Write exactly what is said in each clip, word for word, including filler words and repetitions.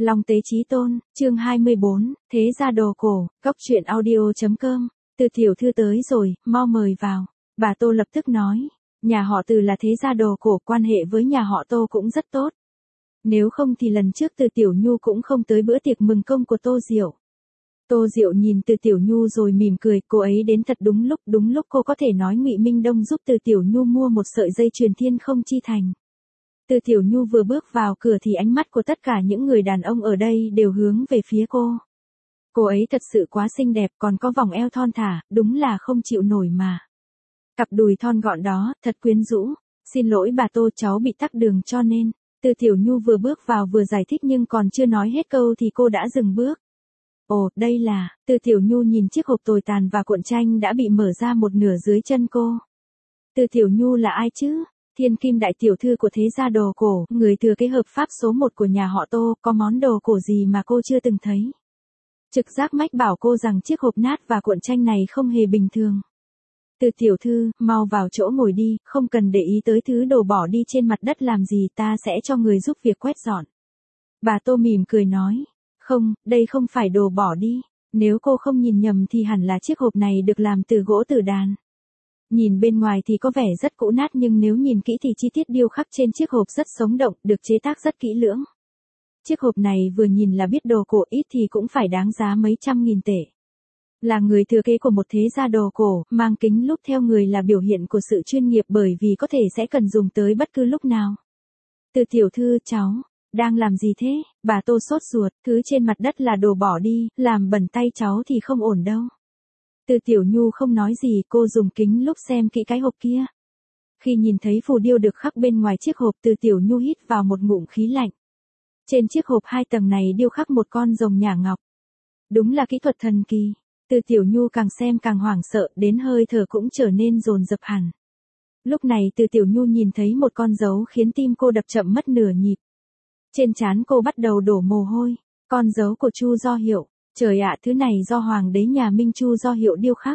Long Tế Chí Tôn, chương hai mươi bốn, Thế gia đồ cổ, Cốc truyện audio chấm com. Từ tiểu thư tới rồi, mau mời vào. Bà Tô lập tức nói, nhà họ Từ là thế gia đồ cổ, quan hệ với nhà họ Tô cũng rất tốt. Nếu không thì lần trước Từ Tiểu Nhu cũng không tới bữa tiệc mừng công của Tô Diệu. Tô Diệu nhìn Từ Tiểu Nhu rồi mỉm cười, cô ấy đến thật đúng lúc, đúng lúc cô có thể nói Ngụy Minh Đông giúp Từ Tiểu Nhu mua một sợi dây chuyền thiên không chi thành. Từ Tiểu Nhu vừa bước vào cửa thì ánh mắt của tất cả những người đàn ông ở đây đều hướng về phía cô. Cô ấy thật sự quá xinh đẹp, còn có vòng eo thon thả, đúng là không chịu nổi mà. Cặp đùi thon gọn đó, thật quyến rũ. Xin lỗi bà Tô, cháu bị tắc đường cho nên. Từ Tiểu Nhu vừa bước vào vừa giải thích nhưng còn chưa nói hết câu thì cô đã dừng bước. Ồ, đây là, Từ Tiểu Nhu nhìn chiếc hộp tồi tàn và cuộn tranh đã bị mở ra một nửa dưới chân cô. Từ Tiểu Nhu là ai chứ? Thiên kim đại tiểu thư của thế gia đồ cổ, người thừa kế hợp pháp số một của nhà họ Tô, có món đồ cổ gì mà cô chưa từng thấy. Trực giác mách bảo cô rằng chiếc hộp nát và cuộn tranh này không hề bình thường. Từ tiểu thư, mau vào chỗ ngồi đi, không cần để ý tới thứ đồ bỏ đi trên mặt đất làm gì, ta sẽ cho người giúp việc quét dọn. Bà Tô mỉm cười nói, không, đây không phải đồ bỏ đi, nếu cô không nhìn nhầm thì hẳn là chiếc hộp này được làm từ gỗ tử đàn. Nhìn bên ngoài thì có vẻ rất cũ nát nhưng nếu nhìn kỹ thì chi tiết điêu khắc trên chiếc hộp rất sống động, được chế tác rất kỹ lưỡng. Chiếc hộp này vừa nhìn là biết đồ cổ, ít thì cũng phải đáng giá mấy trăm nghìn tệ. Là người thừa kế của một thế gia đồ cổ, mang kính lúp theo người là biểu hiện của sự chuyên nghiệp bởi vì có thể sẽ cần dùng tới bất cứ lúc nào. Từ tiểu thư, cháu đang làm gì thế? Bà Tô sốt ruột, thứ trên mặt đất là đồ bỏ đi, làm bẩn tay cháu thì không ổn đâu. Từ Tiểu Nhu không nói gì, cô dùng kính lúp xem kỹ cái hộp kia. Khi nhìn thấy phù điêu được khắc bên ngoài chiếc hộp, Từ Tiểu Nhu hít vào một ngụm khí lạnh. Trên chiếc hộp hai tầng này điêu khắc một con rồng nhả ngọc. Đúng là kỹ thuật thần kỳ. Từ Tiểu Nhu càng xem càng hoảng sợ, đến hơi thở cũng trở nên dồn dập hẳn. Lúc này Từ Tiểu Nhu nhìn thấy một con dấu khiến tim cô đập chậm mất nửa nhịp. Trên trán cô bắt đầu đổ mồ hôi. Con dấu của Chu Do Hiệu. Trời ạ, thứ này do Hoàng đế nhà Minh Chu Do Hiệu điêu khắc.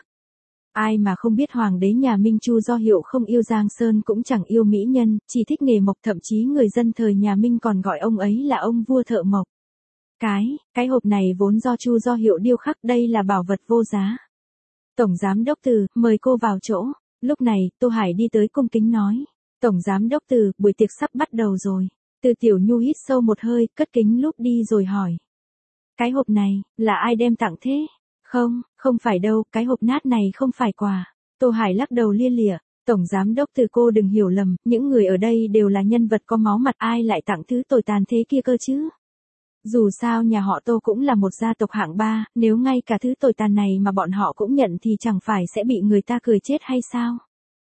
Ai mà không biết Hoàng đế nhà Minh Chu Do Hiệu không yêu Giang Sơn cũng chẳng yêu mỹ nhân, chỉ thích nghề mộc, thậm chí người dân thời nhà Minh còn gọi ông ấy là ông vua thợ mộc. Cái, cái hộp này vốn do Chu Do Hiệu điêu khắc, đây là bảo vật vô giá. Tổng giám đốc Từ, mời cô vào chỗ. Lúc này, Tô Hải đi tới cung kính nói. Tổng giám đốc Từ, buổi tiệc sắp bắt đầu rồi. Từ Tiểu Nhu hít sâu một hơi, cất kính lúp đi rồi hỏi. Cái hộp này, là ai đem tặng thế? Không, không phải đâu, cái hộp nát này không phải quà. Tô Hải lắc đầu lia lịa. Tổng giám đốc Từ, cô đừng hiểu lầm, những người ở đây đều là nhân vật có máu mặt, ai lại tặng thứ tồi tàn thế kia cơ chứ? Dù sao nhà họ Tô cũng là một gia tộc hạng ba, nếu ngay cả thứ tồi tàn này mà bọn họ cũng nhận thì chẳng phải sẽ bị người ta cười chết hay sao?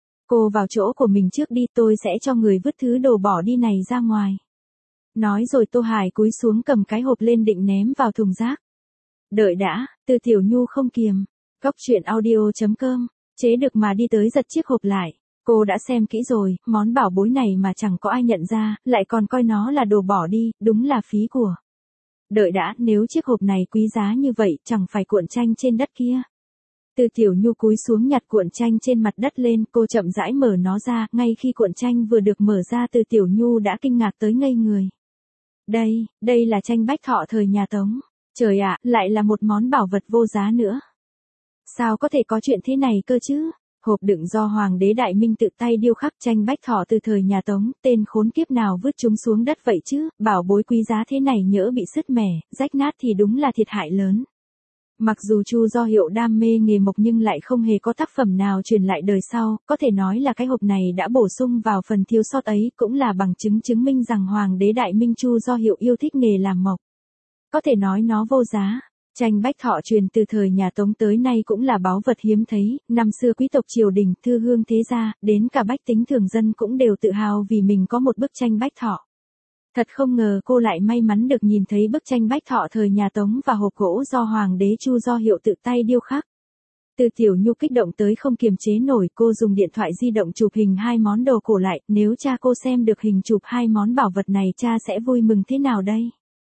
Cô vào chỗ của mình trước đi, tôi sẽ cho người vứt thứ đồ bỏ đi này ra ngoài. Nói rồi Tô Hải cúi xuống cầm cái hộp lên định ném vào thùng rác. Đợi đã, Từ Tiểu Nhu không kiềm. Cốc truyện audio chấm com, chế được mà đi tới giật chiếc hộp lại. Cô đã xem kỹ rồi, món bảo bối này mà chẳng có ai nhận ra, lại còn coi nó là đồ bỏ đi, đúng là phí của. Đợi đã, nếu chiếc hộp này quý giá như vậy, chẳng phải cuộn tranh trên đất kia. Từ Tiểu Nhu cúi xuống nhặt cuộn tranh trên mặt đất lên, cô chậm rãi mở nó ra, ngay khi cuộn tranh vừa được mở ra Từ Tiểu Nhu đã kinh ngạc tới ngây người. Đây, đây là tranh bách thọ thời nhà Tống. Trời ạ, lại là một món bảo vật vô giá nữa. Sao có thể có chuyện thế này cơ chứ? Hộp đựng do Hoàng đế Đại Minh tự tay điêu khắc, tranh bách thọ từ thời nhà Tống, tên khốn kiếp nào vứt chúng xuống đất vậy chứ? Bảo bối quý giá thế này nhỡ bị sứt mẻ, rách nát thì đúng là thiệt hại lớn. Mặc dù Chu Do Hiệu đam mê nghề mộc nhưng lại không hề có tác phẩm nào truyền lại đời sau, có thể nói là cái hộp này đã bổ sung vào phần thiếu sót ấy, cũng là bằng chứng chứng minh rằng Hoàng đế Đại Minh Chu Do Hiệu yêu thích nghề làm mộc. Có thể nói nó vô giá. Tranh bách thọ truyền từ thời nhà Tống tới nay cũng là báu vật hiếm thấy, năm xưa quý tộc triều đình, thư hương thế gia, đến cả bách tính thường dân cũng đều tự hào vì mình có một bức tranh bách thọ. Thật không ngờ cô lại may mắn được nhìn thấy bức tranh bách thọ thời nhà Tống và hộp gỗ do Hoàng đế Chu Do Hiệu tự tay điêu khắc. Từ Tiểu Nhu kích động tới không kiềm chế nổi, cô dùng điện thoại di động chụp hình hai món đồ cổ lại, nếu cha cô xem được hình chụp hai món bảo vật này cha sẽ vui mừng thế nào đây?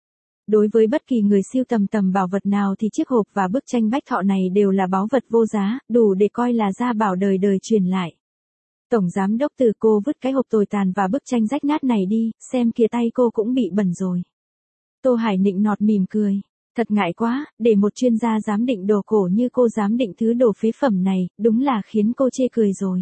Đối với bất kỳ người siêu tầm tầm bảo vật nào thì chiếc hộp và bức tranh bách thọ này đều là báu vật vô giá, đủ để coi là gia bảo đời đời truyền lại. Tổng giám đốc Từ, cô vứt cái hộp tồi tàn và bức tranh rách nát này đi, xem kìa tay cô cũng bị bẩn rồi. Tô Hải nịnh nọt mỉm cười. Thật ngại quá, để một chuyên gia giám định đồ cổ như cô giám định thứ đồ phế phẩm này, đúng là khiến cô chê cười rồi.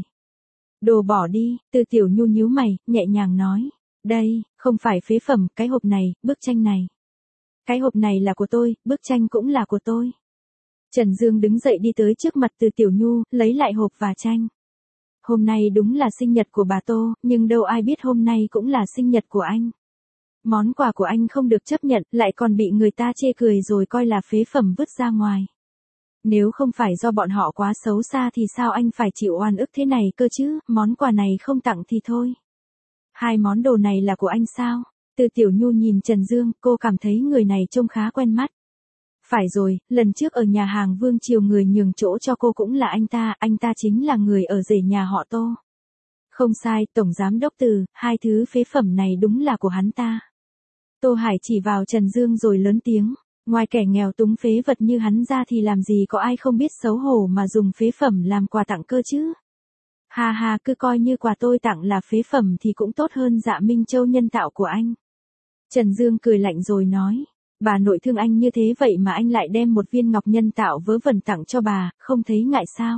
Đồ bỏ đi, Từ Tiểu Nhu nhíu mày, nhẹ nhàng nói. Đây, không phải phế phẩm, cái hộp này, bức tranh này. Cái hộp này là của tôi, bức tranh cũng là của tôi. Trần Dương đứng dậy đi tới trước mặt Từ Tiểu Nhu, lấy lại hộp và tranh. Hôm nay đúng là sinh nhật của bà Tô, nhưng đâu ai biết hôm nay cũng là sinh nhật của anh. Món quà của anh không được chấp nhận, lại còn bị người ta chê cười rồi coi là phế phẩm vứt ra ngoài. Nếu không phải do bọn họ quá xấu xa thì sao anh phải chịu oan ức thế này cơ chứ, món quà này không tặng thì thôi. Hai món đồ này là của anh sao? Từ Tiểu Nhu nhìn Trần Dương, cô cảm thấy người này trông khá quen mắt. Phải rồi, lần trước ở nhà hàng Vương Triều người nhường chỗ cho cô cũng là anh ta, anh ta chính là người ở rể nhà họ Tô. Không sai, Tổng Giám Đốc Từ, hai thứ phế phẩm này đúng là của hắn ta. Tô Hải chỉ vào Trần Dương rồi lớn tiếng, ngoài kẻ nghèo túng phế vật như hắn ra thì làm gì có ai không biết xấu hổ mà dùng phế phẩm làm quà tặng cơ chứ. Ha ha, cứ coi như quà tôi tặng là phế phẩm thì cũng tốt hơn Dạ Minh Châu nhân tạo của anh. Trần Dương cười lạnh rồi nói, bà nội thương anh như thế vậy mà anh lại đem một viên ngọc nhân tạo vớ vẩn tặng cho bà, không thấy ngại sao?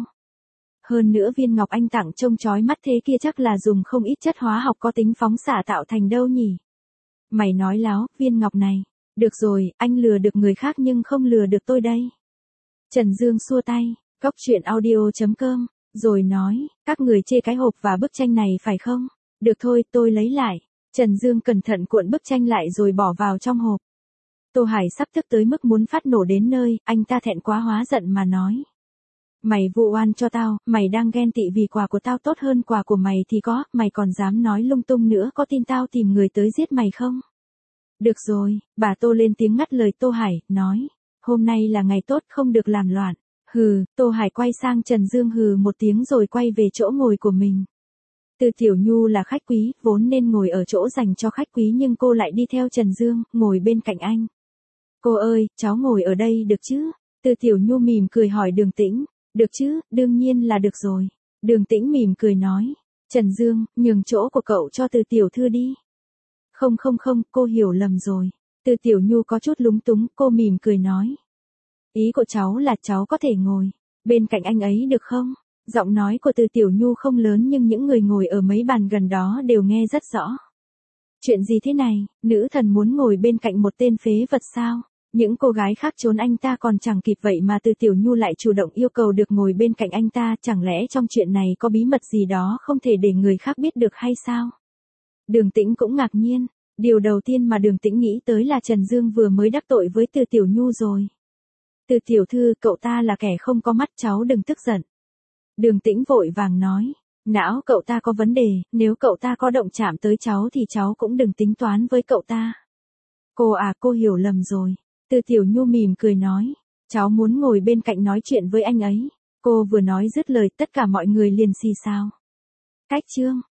Hơn nữa viên ngọc anh tặng trông chói mắt thế kia chắc là dùng không ít chất hóa học có tính phóng xạ tạo thành đâu nhỉ? Mày nói láo, viên ngọc này. Được rồi, anh lừa được người khác nhưng không lừa được tôi đây. Trần Dương xua tay, cóc truyện audio chấm com, rồi nói, các người chê cái hộp và bức tranh này phải không? Được thôi, tôi lấy lại. Trần Dương cẩn thận cuộn bức tranh lại rồi bỏ vào trong hộp. Tô Hải sắp tức tới mức muốn phát nổ đến nơi, anh ta thẹn quá hóa giận mà nói. Mày vụ oan cho tao, mày đang ghen tị vì quà của tao tốt hơn quà của mày thì có, mày còn dám nói lung tung nữa, có tin tao tìm người tới giết mày không? Được rồi, bà Tô lên tiếng ngắt lời Tô Hải, nói, hôm nay là ngày tốt không được làm loạn. Hừ, Tô Hải quay sang Trần Dương hừ một tiếng rồi quay về chỗ ngồi của mình. Từ Tiểu Nhu là khách quý, vốn nên ngồi ở chỗ dành cho khách quý nhưng cô lại đi theo Trần Dương, ngồi bên cạnh anh. Cô ơi, cháu ngồi ở đây được chứ? Từ Tiểu Nhu mỉm cười hỏi Đường Tĩnh. Được chứ, đương nhiên là được rồi. Đường Tĩnh mỉm cười nói. Trần Dương, nhường chỗ của cậu cho Từ Tiểu Thư đi. Không không không, cô hiểu lầm rồi. Từ Tiểu Nhu có chút lúng túng, cô mỉm cười nói. Ý của cháu là cháu có thể ngồi bên cạnh anh ấy được không? Giọng nói của Từ Tiểu Nhu không lớn nhưng những người ngồi ở mấy bàn gần đó đều nghe rất rõ. Chuyện gì thế này, nữ thần muốn ngồi bên cạnh một tên phế vật sao? Những cô gái khác trốn anh ta còn chẳng kịp vậy mà Từ Tiểu Nhu lại chủ động yêu cầu được ngồi bên cạnh anh ta, chẳng lẽ trong chuyện này có bí mật gì đó không thể để người khác biết được hay sao? Đường Tĩnh cũng ngạc nhiên, điều đầu tiên mà Đường Tĩnh nghĩ tới là Trần Dương vừa mới đắc tội với Từ Tiểu Nhu rồi. Từ Tiểu Thư, cậu ta là kẻ không có mắt, cháu đừng tức giận. Đường Tĩnh vội vàng nói, não cậu ta có vấn đề, nếu cậu ta có động chạm tới cháu thì cháu cũng đừng tính toán với cậu ta. Cô à, cô hiểu lầm rồi. Từ Tiểu Nhu mỉm cười nói, cháu muốn ngồi bên cạnh nói chuyện với anh ấy. Cô vừa nói dứt lời tất cả mọi người liền xì xào. Cách chương